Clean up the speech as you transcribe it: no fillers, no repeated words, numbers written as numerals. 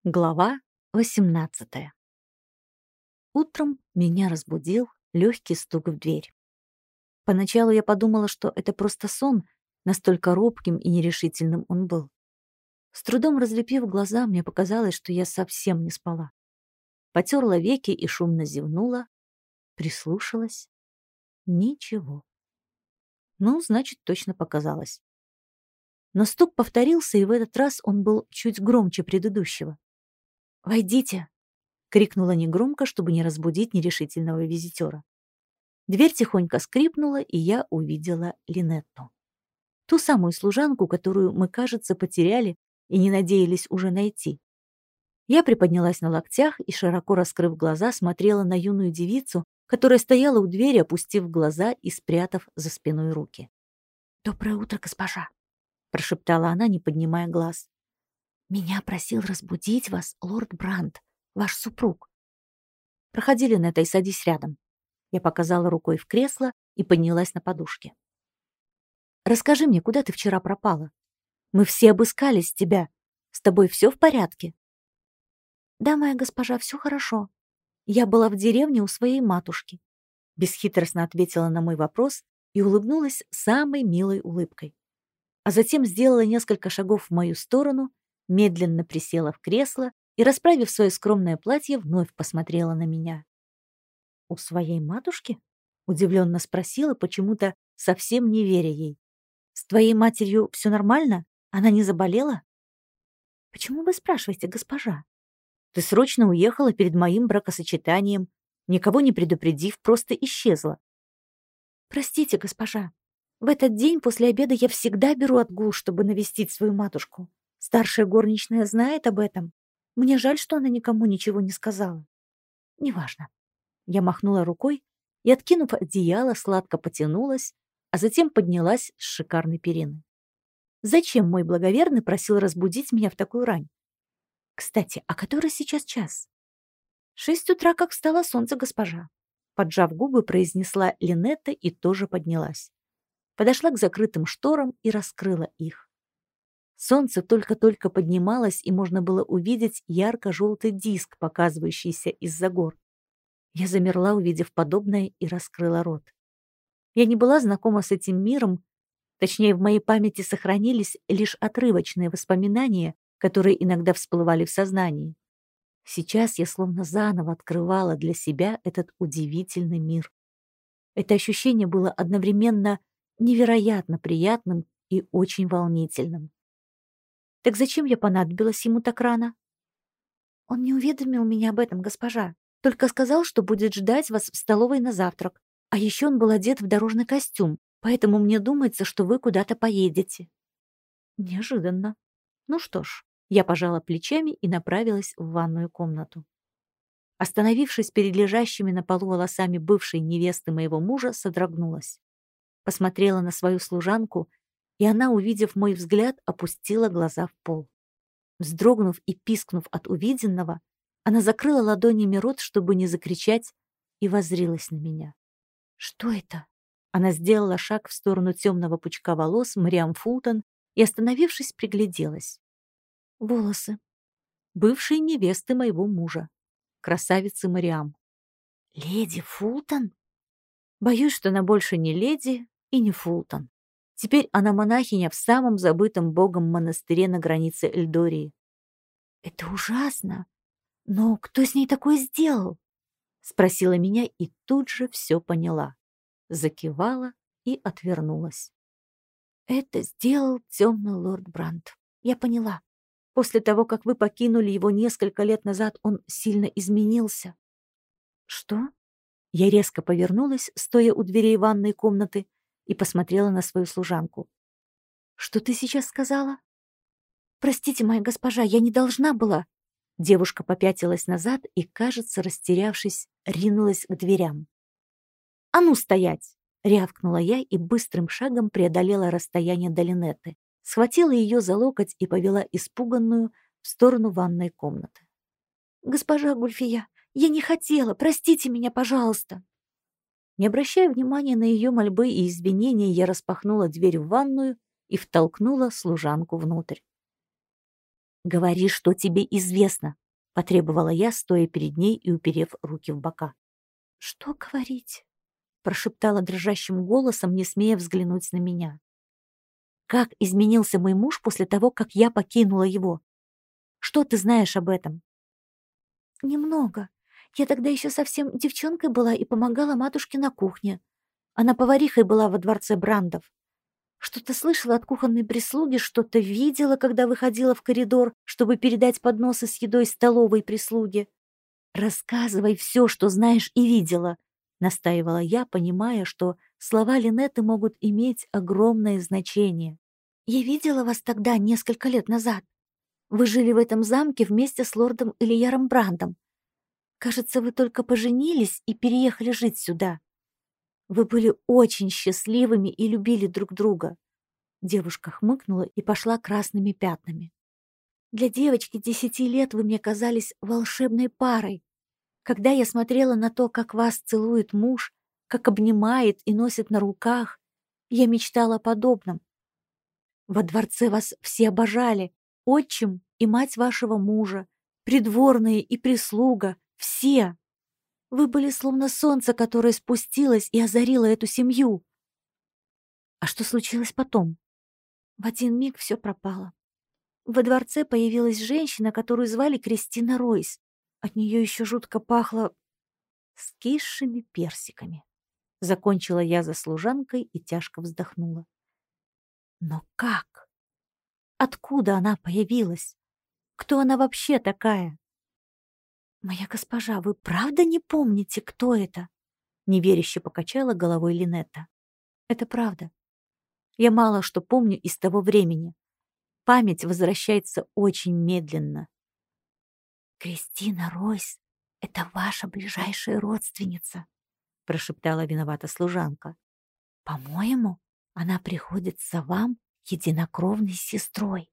Глава 18. Утром меня разбудил легкий стук в дверь. Поначалу я подумала, что это просто сон, настолько робким и нерешительным он был. С трудом разлепив глаза, мне показалось, что я совсем не спала. Потерла веки и шумно зевнула, прислушалась. Ничего. Ну, значит, точно показалось. Но стук повторился, и в этот раз он был чуть громче предыдущего. «Войдите!» — крикнула негромко, чтобы не разбудить нерешительного визитера. Дверь тихонько скрипнула, и я увидела Линетту. Ту самую служанку, которую мы, кажется, потеряли и не надеялись уже найти. Я приподнялась на локтях и, широко раскрыв глаза, смотрела на юную девицу, которая стояла у двери, опустив глаза и спрятав за спиной руки. «Доброе утро, госпожа!» — прошептала она, не поднимая глаз. «Меня просил разбудить вас лорд Брандт, ваш супруг. Проходи, Линетта, и садись рядом». Я показала рукой в кресло и поднялась на подушке. «Расскажи мне, куда ты вчера пропала? Мы все обыскались тебя. С тобой все в порядке?» «Да, моя госпожа, все хорошо. Я была в деревне у своей матушки», — бесхитростно ответила на мой вопрос и улыбнулась самой милой улыбкой. А затем сделала несколько шагов в мою сторону, медленно присела в кресло и, расправив свое скромное платье, вновь посмотрела на меня. «У своей матушки?» — удивленно спросила, почему-то совсем не веря ей. «С твоей матерью все нормально? Она не заболела?» «Почему вы спрашиваете, госпожа?» «Ты срочно уехала перед моим бракосочетанием, никого не предупредив, просто исчезла». «Простите, госпожа, в этот день после обеда я всегда беру отгул, чтобы навестить свою матушку. Старшая горничная знает об этом. Мне жаль, что она никому ничего не сказала». «Неважно». Я махнула рукой и, откинув одеяло, сладко потянулась, а затем поднялась с шикарной перины. Зачем мой благоверный просил разбудить меня в такую рань? Кстати, а который сейчас час? 6 утра, как встало солнце, госпожа. Поджав губы, произнесла Линетта и тоже поднялась. Подошла к закрытым шторам и раскрыла их. Солнце только-только поднималось, и можно было увидеть ярко-желтый диск, показывающийся из-за гор. Я замерла, увидев подобное, и раскрыла рот. Я не была знакома с этим миром, точнее, в моей памяти сохранились лишь отрывочные воспоминания, которые иногда всплывали в сознании. Сейчас я словно заново открывала для себя этот удивительный мир. Это ощущение было одновременно невероятно приятным и очень волнительным. Так зачем я понадобилась ему так рано? Он не уведомил меня об этом, госпожа. Только сказал, что будет ждать вас в столовой на завтрак. А еще он был одет в дорожный костюм, поэтому мне думается, что вы куда-то поедете. Неожиданно. Ну что ж, я пожала плечами и направилась в ванную комнату. Остановившись перед лежащими на полу волосами бывшей невесты моего мужа, содрогнулась. Посмотрела на свою служанку, и она, увидев мой взгляд, опустила глаза в пол. Вздрогнув и пискнув от увиденного, она закрыла ладонями рот, чтобы не закричать, и воззрилась на меня. «Что это?» Она сделала шаг в сторону темного пучка волос Мариам Фултон и, остановившись, пригляделась. «Волосы. Бывшей невесты моего мужа. Красавицы Мариам». «Леди Фултон?» Боюсь, что она больше не леди и не Фултон. Теперь она монахиня в самом забытом богом монастыре на границе Эльдории. «Это ужасно! Но кто с ней такое сделал?» Спросила меня и тут же все поняла. Закивала и отвернулась. «Это сделал темный лорд Брандт. Я поняла. После того, как вы покинули его несколько лет назад, он сильно изменился». «Что?» Я резко повернулась, стоя у дверей ванной комнаты, и посмотрела на свою служанку. «Что ты сейчас сказала?» «Простите, моя госпожа, я не должна была». Девушка попятилась назад и, кажется, растерявшись, ринулась к дверям. «А ну, стоять!» — рявкнула я и быстрым шагом преодолела расстояние до Линетты, схватила ее за локоть и повела испуганную в сторону ванной комнаты. «Госпожа Гульфия, я не хотела, простите меня, пожалуйста!» Не обращая внимания на ее мольбы и извинения, я распахнула дверь в ванную и втолкнула служанку внутрь. «Говори, что тебе известно», — потребовала я, стоя перед ней и уперев руки в бока. «Что говорить?» — прошептала дрожащим голосом, не смея взглянуть на меня. «Как изменился мой муж после того, как я покинула его? Что ты знаешь об этом?» «Немного. Я тогда еще совсем девчонкой была и помогала матушке на кухне. Она поварихой была во дворце Брандов. Что-то слышала от кухонной прислуги, что-то видела, когда выходила в коридор, чтобы передать подносы с едой столовой прислуге. «Рассказывай все, что знаешь и видела», — настаивала я, понимая, что слова Линетты могут иметь огромное значение. «Я видела вас тогда, несколько лет назад. Вы жили в этом замке вместе с лордом Ильяром Брандом. Кажется, вы только поженились и переехали жить сюда. Вы были очень счастливыми и любили друг друга». Девушка хмыкнула и пошла красными пятнами. «Для девочки 10 лет вы мне казались волшебной парой. Когда я смотрела на то, как вас целует муж, как обнимает и носит на руках, я мечтала о подобном. Во дворце вас все обожали, отчим и мать вашего мужа, придворные и прислуга, все. Вы были словно солнце, которое спустилось и озарило эту семью». «А что случилось потом?» В один миг все пропало. Во дворце появилась женщина, которую звали Кристина Ройс. От нее еще жутко пахло скисшими персиками. Закончила я за служанкой и тяжко вздохнула. Но как? Откуда она появилась? Кто она вообще такая? «Моя госпожа, вы правда не помните, кто это?» Неверяще покачала головой Линетта. «Это правда. Я мало что помню из того времени. Память возвращается очень медленно». «Кристина Ройс — это ваша ближайшая родственница», — прошептала виновата служанка. «По-моему, она приходится вам единокровной сестрой».